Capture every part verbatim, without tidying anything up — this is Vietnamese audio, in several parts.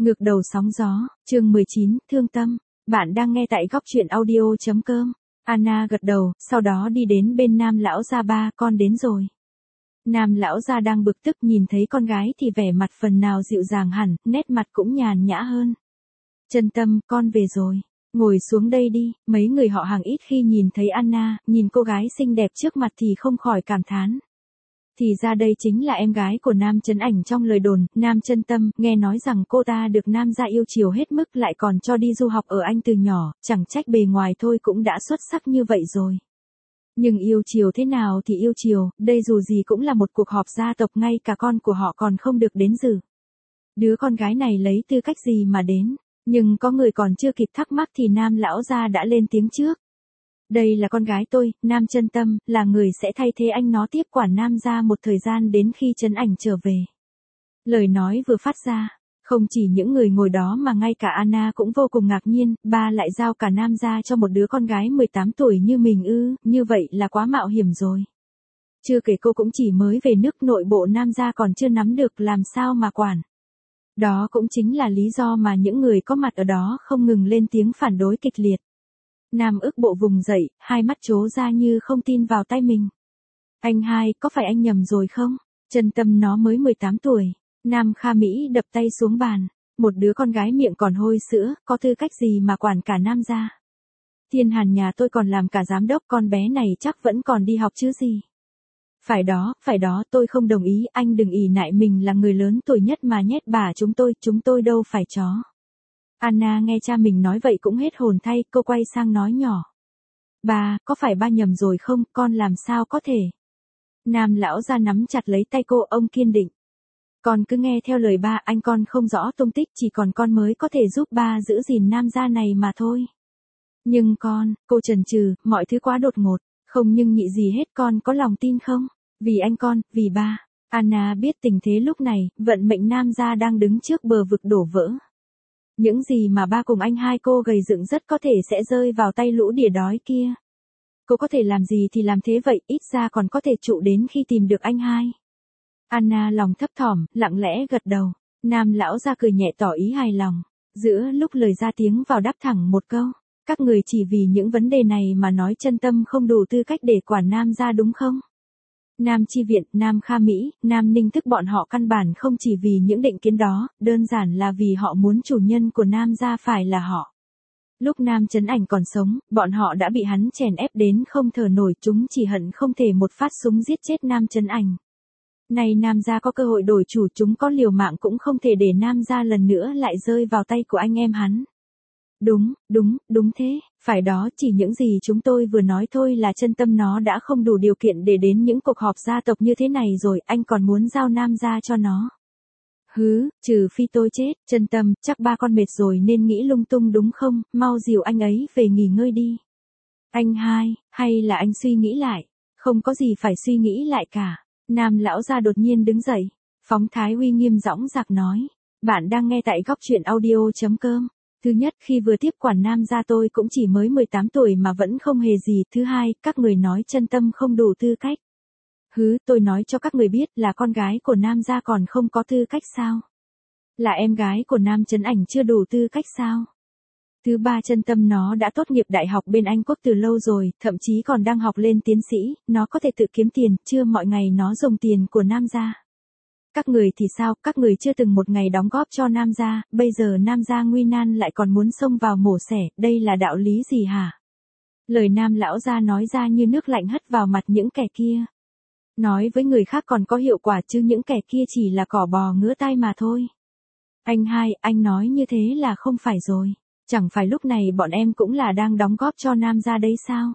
Ngược đầu sóng gió, chương mười chín, thương tâm. Bạn đang nghe tại góc truyện audio.com. Anna gật đầu, sau đó đi đến bên Nam lão gia. Ba, con đến rồi. Nam lão gia đang bực tức, nhìn thấy con gái thì vẻ mặt phần nào dịu dàng hẳn, nét mặt cũng nhàn nhã hơn. Chân Tâm, con về rồi. Ngồi xuống đây đi. Mấy người họ hàng ít khi nhìn thấy Anna, nhìn cô gái xinh đẹp trước mặt thì không khỏi cảm thán. Thì ra đây chính là em gái của Nam Chấn Ảnh trong lời đồn. Nam Chân Tâm, nghe nói rằng cô ta được Nam gia yêu chiều hết mức, lại còn cho đi du học ở Anh từ nhỏ, chẳng trách bề ngoài thôi cũng đã xuất sắc như vậy rồi. Nhưng yêu chiều thế nào thì yêu chiều, đây dù gì cũng là một cuộc họp gia tộc, ngay cả con của họ còn không được đến dự. Đứa con gái này lấy tư cách gì mà đến? Nhưng có người còn chưa kịp thắc mắc thì Nam lão gia đã lên tiếng trước. Đây là con gái tôi, Nam Chân Tâm, là người sẽ thay thế anh nó tiếp quản Nam gia một thời gian đến khi Chấn Ảnh trở về. Lời nói vừa phát ra, không chỉ những người ngồi đó mà ngay cả Anna cũng vô cùng ngạc nhiên, ba lại giao cả Nam gia cho một đứa con gái mười tám tuổi như mình ư, như vậy là quá mạo hiểm rồi. Chưa kể cô cũng chỉ mới về nước, nội bộ Nam gia còn chưa nắm được, làm sao mà quản. Đó cũng chính là lý do mà những người có mặt ở đó không ngừng lên tiếng phản đối kịch liệt. Nam ức bộ vùng dậy, hai mắt trố ra như không tin vào tay mình. Anh hai, có phải anh nhầm rồi không? Chân Tâm nó mới mười tám tuổi. Nam Kha Mỹ đập tay xuống bàn. Một đứa con gái miệng còn hôi sữa, có tư cách gì mà quản cả Nam gia? Thiên Hàn nhà tôi còn làm cả giám đốc, con bé này chắc vẫn còn đi học chứ gì. Phải đó, phải đó, tôi không đồng ý, anh đừng ỷ nại mình là người lớn tuổi nhất mà nhét bả chúng tôi, chúng tôi đâu phải chó. Anna nghe cha mình nói vậy cũng hết hồn thay, cô quay sang nói nhỏ. Ba, có phải ba nhầm rồi không, con làm sao có thể. Nam lão gia nắm chặt lấy tay cô, ông kiên định. Con cứ nghe theo lời ba, anh con không rõ tung tích, chỉ còn con mới có thể giúp ba giữ gìn Nam gia này mà thôi. Nhưng con, cô chần chừ, mọi thứ quá đột ngột, không nhưng nhị gì hết, con có lòng tin không? Vì anh con, vì ba. Anna biết tình thế lúc này, vận mệnh Nam gia đang đứng trước bờ vực đổ vỡ. Những gì mà ba cùng anh hai cô gầy dựng rất có thể sẽ rơi vào tay lũ đỉa đói kia. Cô có thể làm gì thì làm thế vậy, ít ra còn có thể trụ đến khi tìm được anh hai. Anna lòng thấp thỏm, lặng lẽ gật đầu. Nam lão gia cười nhẹ tỏ ý hài lòng. Giữa lúc lời ra tiếng vào đáp thẳng một câu. Các người chỉ vì những vấn đề này mà nói Chân Tâm không đủ tư cách để quản Nam gia đúng không? Nam Chi Viện, Nam Kha Mỹ, Nam Ninh Thức bọn họ căn bản không chỉ vì những định kiến đó, đơn giản là vì họ muốn chủ nhân của Nam gia phải là họ. Lúc Nam Chấn Ảnh còn sống, bọn họ đã bị hắn chèn ép đến không thở nổi, chúng chỉ hận không thể một phát súng giết chết Nam Chấn Ảnh. Này Nam gia có cơ hội đổi chủ, chúng có liều mạng cũng không thể để Nam gia lần nữa lại rơi vào tay của anh em hắn. Đúng, đúng, đúng thế, phải đó, chỉ những gì chúng tôi vừa nói thôi là Chân Tâm nó đã không đủ điều kiện để đến những cuộc họp gia tộc như thế này rồi, anh còn muốn giao Nam gia cho nó. Hứ, trừ phi tôi chết, Chân Tâm, chắc ba con mệt rồi nên nghĩ lung tung đúng không, mau dìu anh ấy về nghỉ ngơi đi. Anh hai, hay là anh suy nghĩ lại, không có gì phải suy nghĩ lại cả. Nam lão gia đột nhiên đứng dậy, phóng thái uy nghiêm dõng dạc nói, bạn đang nghe tại góc truyện audio.com. Thứ nhất, khi vừa tiếp quản Nam gia tôi cũng chỉ mới mười tám tuổi mà vẫn không hề gì. Thứ hai, các người nói Chân Tâm không đủ tư cách. Hứ, tôi nói cho các người biết là con gái của Nam gia còn không có tư cách sao? Là em gái của Nam Chấn Ảnh chưa đủ tư cách sao? Thứ ba, Chân Tâm nó đã tốt nghiệp đại học bên Anh Quốc từ lâu rồi, thậm chí còn đang học lên tiến sĩ, nó có thể tự kiếm tiền, chưa mọi ngày nó dùng tiền của Nam gia. Các người thì sao, các người chưa từng một ngày đóng góp cho Nam gia, bây giờ Nam gia nguy nan lại còn muốn xông vào mổ xẻ, đây là đạo lý gì hả? Lời Nam lão gia nói ra như nước lạnh hất vào mặt những kẻ kia. Nói với người khác còn có hiệu quả chứ những kẻ kia chỉ là cỏ bò ngứa tai mà thôi. Anh hai, anh nói như thế là không phải rồi. Chẳng phải lúc này bọn em cũng là đang đóng góp cho Nam gia đấy sao?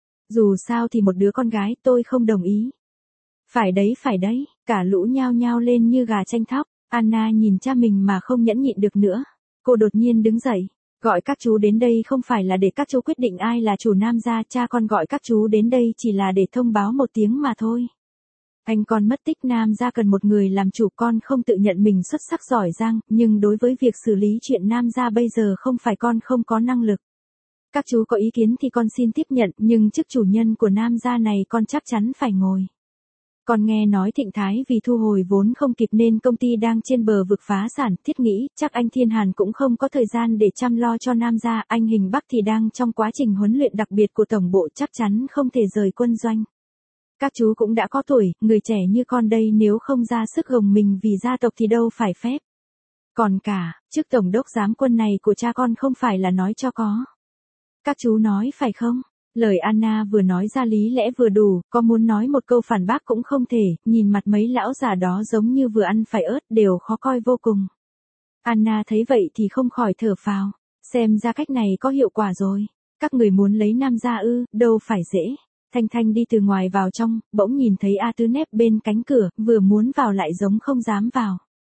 Dù sao thì một đứa con gái tôi không đồng ý. Phải đấy, phải đấy, cả lũ nhao nhao lên như gà chanh thóc. Anna nhìn cha mình mà không nhẫn nhịn được nữa. Cô đột nhiên đứng dậy, gọi các chú đến đây không phải là để các chú quyết định ai là chủ Nam gia, cha con gọi các chú đến đây chỉ là để thông báo một tiếng mà thôi. Anh con mất tích, Nam gia cần một người làm chủ, con không tự nhận mình xuất sắc giỏi giang, nhưng đối với việc xử lý chuyện Nam gia bây giờ không phải con không có năng lực. Các chú có ý kiến thì con xin tiếp nhận, nhưng chức chủ nhân của Nam gia này con chắc chắn phải ngồi. Còn nghe nói Thịnh Thái vì thu hồi vốn không kịp nên công ty đang trên bờ vực phá sản, thiết nghĩ chắc anh Thiên Hàn cũng không có thời gian để chăm lo cho Nam gia, anh Hình Bắc thì đang trong quá trình huấn luyện đặc biệt của tổng bộ chắc chắn không thể rời quân doanh. Các chú cũng đã có tuổi, người trẻ như con đây nếu không ra sức gồng mình vì gia tộc thì đâu phải phép. Còn cả, chức tổng đốc giám quân này của cha con không phải là nói cho có. Các chú nói phải không? Lời Anna vừa nói ra lý lẽ vừa đủ, có muốn nói một câu phản bác cũng không thể, nhìn mặt mấy lão già đó giống như vừa ăn phải ớt đều khó coi vô cùng. Anna thấy vậy thì không khỏi thở phào, xem ra cách này có hiệu quả rồi. Các người muốn lấy Nam gia ư, đâu phải dễ. Thanh Thanh đi từ ngoài vào trong, bỗng nhìn thấy A Tứ nép bên cánh cửa, vừa muốn vào lại giống không dám vào.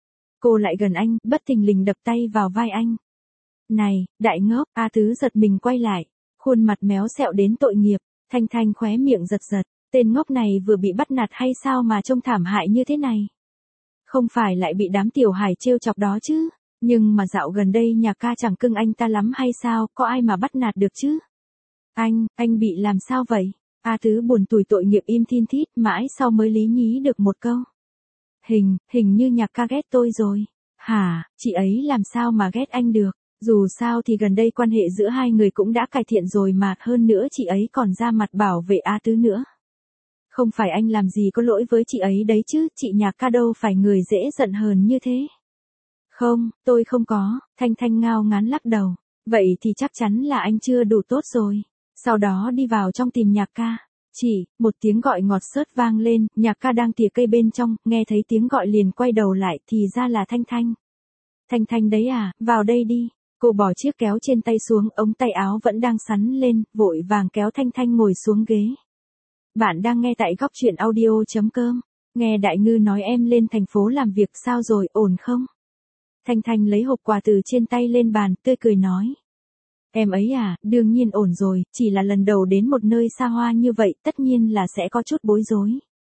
Cô lại gần anh, bất thình lình đập tay vào vai anh. Này, đại ngốc, A Tứ giật mình quay lại. Khuôn mặt méo xẹo đến tội nghiệp, Thanh Thanh khóe miệng giật giật, tên ngốc này vừa bị bắt nạt hay sao mà trông thảm hại như thế này. Không phải lại bị đám tiểu hài trêu chọc đó chứ, nhưng mà dạo gần đây Nhạc ca chẳng cưng anh ta lắm hay sao, có ai mà bắt nạt được chứ. Anh, anh bị làm sao vậy? A Tứ buồn tủi tội nghiệp im thin thít, mãi sau mới lý nhí được một câu. Hình, hình như Nhạc ca ghét tôi rồi. Hả, chị ấy làm sao mà ghét anh được? Dù sao thì gần đây quan hệ giữa hai người cũng đã cải thiện rồi mà, hơn nữa chị ấy còn ra mặt bảo vệ A Tứ nữa. Không phải anh làm gì có lỗi với chị ấy đấy chứ, chị Nhạc ca đâu phải người dễ giận hờn như thế. Không, tôi không có, Thanh Thanh ngao ngán lắc đầu. Vậy thì chắc chắn là anh chưa đủ tốt rồi. Sau đó đi vào trong tìm Nhạc ca. Chỉ, một tiếng gọi ngọt xớt vang lên, Nhạc ca đang tỉa cây bên trong, nghe thấy tiếng gọi liền quay đầu lại thì ra là Thanh Thanh. Thanh Thanh đấy à, vào đây đi. Cô bỏ chiếc kéo trên tay xuống, ống tay áo vẫn đang sắn lên, vội vàng kéo Thanh Thanh ngồi xuống ghế. Bạn đang nghe tại góc truyện audio chấm com. Nghe Đại Ngư nói em lên thành phố làm việc sao rồi, ổn không? Thanh Thanh lấy hộp quà từ trên tay lên bàn, tươi cười nói. Em ấy à, đương nhiên ổn rồi, chỉ là lần đầu đến một nơi xa hoa như vậy, tất nhiên là sẽ có chút bối rối.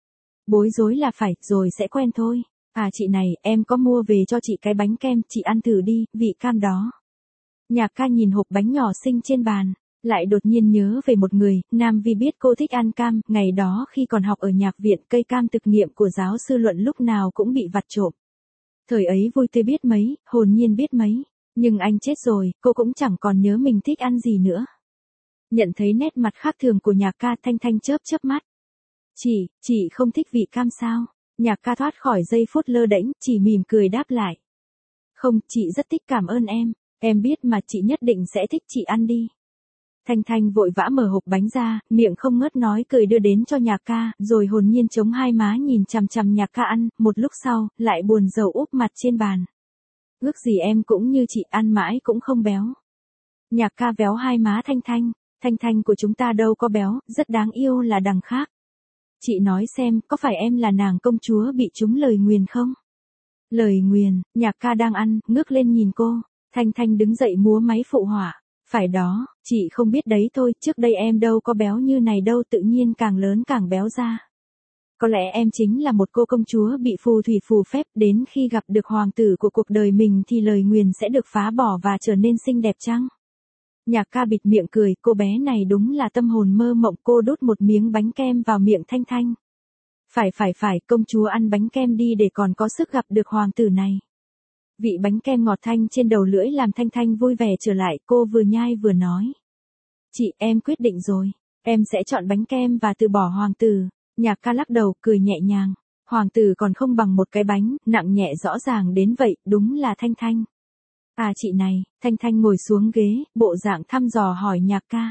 Bối rối là phải, rồi sẽ quen thôi. À chị này, em có mua về cho chị cái bánh kem, chị ăn thử đi, vị cam đó. Nhạc ca nhìn hộp bánh nhỏ xinh trên bàn, lại đột nhiên nhớ về một người, Nam Vi biết cô thích ăn cam, ngày đó khi còn học ở nhạc viện, cây cam thực nghiệm của giáo sư Luận lúc nào cũng bị vặt trộm. Thời ấy vui tươi biết mấy, hồn nhiên biết mấy, nhưng anh chết rồi, cô cũng chẳng còn nhớ mình thích ăn gì nữa. Nhận thấy nét mặt khác thường của Nhạc ca, Thanh Thanh chớp chớp mắt. Chị, chị không thích vị cam sao? Nhạc ca thoát khỏi giây phút lơ đễnh, chỉ mỉm cười đáp lại. Không, chị rất thích, cảm ơn em. Em biết mà, chị nhất định sẽ thích, chị ăn đi. Thanh Thanh vội vã mở hộp bánh ra, miệng không ngớt nói cười đưa đến cho Nhạc ca, rồi hồn nhiên chống hai má nhìn chằm chằm Nhạc ca ăn, một lúc sau, lại buồn rầu úp mặt trên bàn. Ước gì em cũng như chị, ăn mãi cũng không béo. Nhạc ca véo hai má Thanh Thanh, Thanh Thanh của chúng ta đâu có béo, rất đáng yêu là đằng khác. Chị nói xem, có phải em là nàng công chúa bị trúng lời nguyền không? Lời nguyền, Nhạc ca đang ăn, ngước lên nhìn cô. Thanh Thanh đứng dậy múa máy phụ họa. Phải đó, chị không biết đấy thôi, trước đây em đâu có béo như này đâu, tự nhiên càng lớn càng béo ra. Có lẽ em chính là một cô công chúa bị phù thủy phù phép, đến khi gặp được hoàng tử của cuộc đời mình thì lời nguyền sẽ được phá bỏ và trở nên xinh đẹp chăng? Nhạc ca bịt miệng cười, cô bé này đúng là tâm hồn mơ mộng. Cô đút một miếng bánh kem vào miệng Thanh Thanh. Phải phải phải, công chúa ăn bánh kem đi để còn có sức gặp được hoàng tử này. Vị bánh kem ngọt thanh trên đầu lưỡi làm Thanh Thanh vui vẻ trở lại, cô vừa nhai vừa nói. Chị, em quyết định rồi, em sẽ chọn bánh kem và từ bỏ hoàng tử. Nhạc ca lắc đầu, cười nhẹ nhàng. Hoàng tử còn không bằng một cái bánh, nặng nhẹ rõ ràng đến vậy, đúng là Thanh Thanh. À chị này, Thanh Thanh ngồi xuống ghế, bộ dạng thăm dò hỏi Nhạc ca.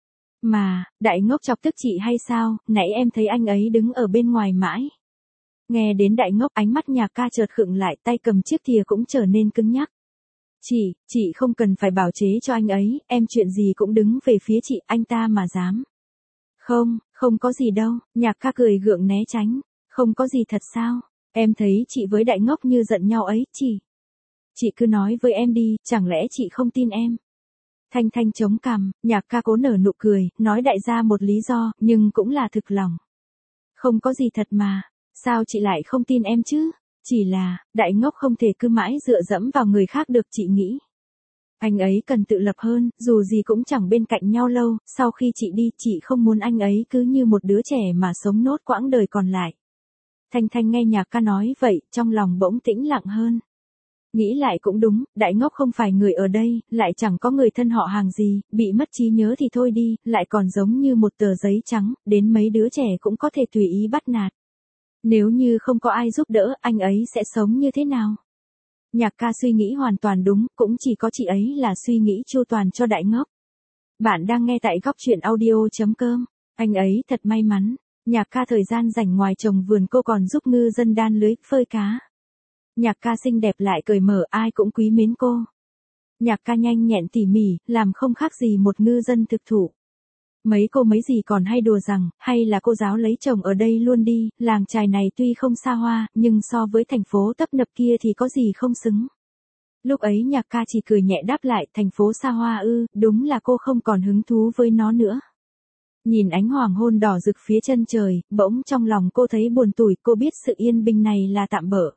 Mà, đại ngốc chọc tức chị hay sao, nãy em thấy anh ấy đứng ở bên ngoài mãi. Nghe đến đại ngốc, ánh mắt Nhạc ca chợt khựng lại, tay cầm chiếc thìa cũng trở nên cứng nhắc. Chị, chị không cần phải bảo chế cho anh ấy, em chuyện gì cũng đứng về phía chị, anh ta mà dám. Không, không có gì đâu, Nhạc ca cười gượng né tránh. Không có gì thật sao, em thấy chị với đại ngốc như giận nhau ấy, chị. Chị cứ nói với em đi, chẳng lẽ chị không tin em? Thanh Thanh chống cằm, Nhạc ca cố nở nụ cười, nói đại gia một lý do, nhưng cũng là thực lòng. Không có gì thật mà, sao chị lại không tin em chứ? Chỉ là, đại ngốc không thể cứ mãi dựa dẫm vào người khác được, chị nghĩ. Anh ấy cần tự lập hơn, dù gì cũng chẳng bên cạnh nhau lâu, sau khi chị đi, chị không muốn anh ấy cứ như một đứa trẻ mà sống nốt quãng đời còn lại. Thanh Thanh nghe nhạc ca nói vậy, trong lòng bỗng tĩnh lặng hơn. Nghĩ lại cũng đúng, đại ngốc không phải người ở đây, lại chẳng có người thân họ hàng gì, bị mất trí nhớ thì thôi đi, lại còn giống như một tờ giấy trắng, đến mấy đứa trẻ cũng có thể tùy ý bắt nạt. Nếu như không có ai giúp đỡ, anh ấy sẽ sống như thế nào? Nhạc ca suy nghĩ hoàn toàn đúng, cũng chỉ có chị ấy là suy nghĩ chu toàn cho đại ngốc. Bạn đang nghe tại góc chuyện audio.com. Anh ấy thật may mắn. Nhạc ca thời gian rảnh ngoài trồng vườn cô còn giúp ngư dân đan lưới, phơi cá. Nhạc ca xinh đẹp lại cởi mở, ai cũng quý mến cô. Nhạc ca nhanh nhẹn tỉ mỉ, làm không khác gì một ngư dân thực thụ. Mấy cô mấy gì còn hay đùa rằng, hay là cô giáo lấy chồng ở đây luôn đi, làng chài này tuy không xa hoa, nhưng so với thành phố tấp nập kia thì có gì không xứng. Lúc ấy nhạc ca chỉ cười nhẹ đáp lại, thành phố xa hoa ư, đúng là cô không còn hứng thú với nó nữa. Nhìn ánh hoàng hôn đỏ rực phía chân trời, bỗng trong lòng cô thấy buồn tủi, cô biết sự yên bình này là tạm bợ.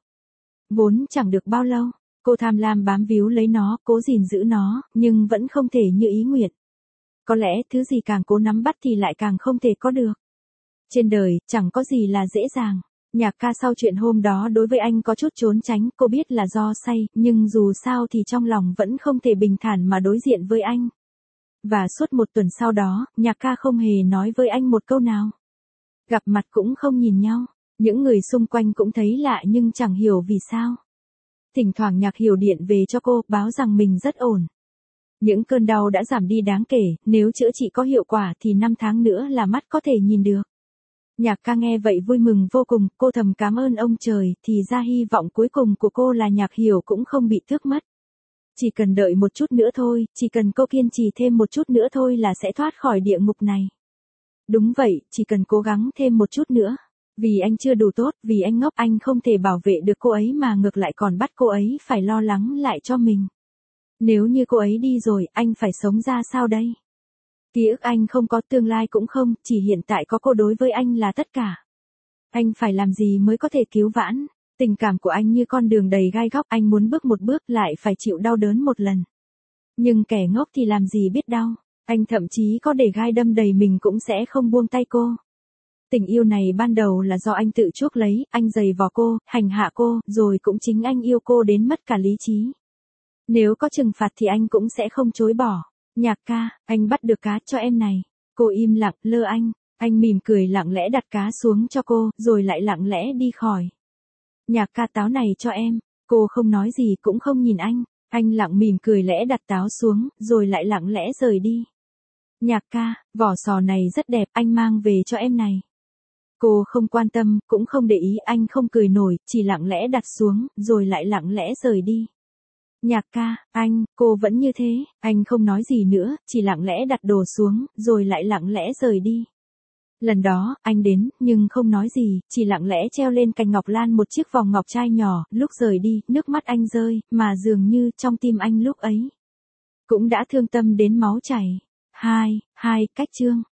Vốn chẳng được bao lâu, cô tham lam bám víu lấy nó, cố gìn giữ nó, nhưng vẫn không thể như ý nguyện. Có lẽ thứ gì càng cố nắm bắt thì lại càng không thể có được. Trên đời, chẳng có gì là dễ dàng. Nhạc ca sau chuyện hôm đó đối với anh có chút trốn tránh, cô biết là do say, nhưng dù sao thì trong lòng vẫn không thể bình thản mà đối diện với anh. Và suốt một tuần sau đó, nhạc ca không hề nói với anh một câu nào. Gặp mặt cũng không nhìn nhau. Những người xung quanh cũng thấy lạ nhưng chẳng hiểu vì sao. Thỉnh thoảng Nhạc Hiểu điện về cho cô, báo rằng mình rất ổn. Những cơn đau đã giảm đi đáng kể, nếu chữa trị có hiệu quả thì năm tháng nữa là mắt có thể nhìn được. Nhạc ca nghe vậy vui mừng vô cùng, cô thầm cảm ơn ông trời, thì ra hy vọng cuối cùng của cô là Nhạc Hiểu cũng không bị thước mất. Chỉ cần đợi một chút nữa thôi, chỉ cần cô kiên trì thêm một chút nữa thôi là sẽ thoát khỏi địa ngục này. Đúng vậy, chỉ cần cố gắng thêm một chút nữa. Vì anh chưa đủ tốt, vì anh ngốc, anh không thể bảo vệ được cô ấy mà ngược lại còn bắt cô ấy phải lo lắng lại cho mình. Nếu như cô ấy đi rồi, anh phải sống ra sao đây? Ký ức anh không có, tương lai cũng không, chỉ hiện tại có cô đối với anh là tất cả. Anh phải làm gì mới có thể cứu vãn? Tình cảm của anh như con đường đầy gai góc, anh muốn bước một bước lại phải chịu đau đớn một lần. Nhưng kẻ ngốc thì làm gì biết đau, anh thậm chí có để gai đâm đầy mình cũng sẽ không buông tay cô. Tình yêu này ban đầu là do anh tự chuốc lấy, anh giày vò cô, hành hạ cô, rồi cũng chính anh yêu cô đến mất cả lý trí. Nếu có trừng phạt thì anh cũng sẽ không chối bỏ. Nhạc ca, anh bắt được cá cho em này. Cô im lặng, lơ anh. Anh mỉm cười lặng lẽ đặt cá xuống cho cô, rồi lại lặng lẽ đi khỏi. Nhạc ca, táo này cho em. Cô không nói gì cũng không nhìn anh. Anh lặng mỉm cười lẽ đặt táo xuống, rồi lại lặng lẽ rời đi. Nhạc ca, vỏ sò này rất đẹp, anh mang về cho em này. Cô không quan tâm, cũng không để ý, anh không cười nổi, chỉ lặng lẽ đặt xuống, rồi lại lặng lẽ rời đi. Nhạc ca, anh, cô vẫn như thế, anh không nói gì nữa, chỉ lặng lẽ đặt đồ xuống, rồi lại lặng lẽ rời đi. Lần đó, anh đến, nhưng không nói gì, chỉ lặng lẽ treo lên cành ngọc lan một chiếc vòng ngọc trai nhỏ, lúc rời đi, nước mắt anh rơi, mà dường như trong tim anh lúc ấy cũng đã thương tâm đến máu chảy. Hai, hai, cách chương.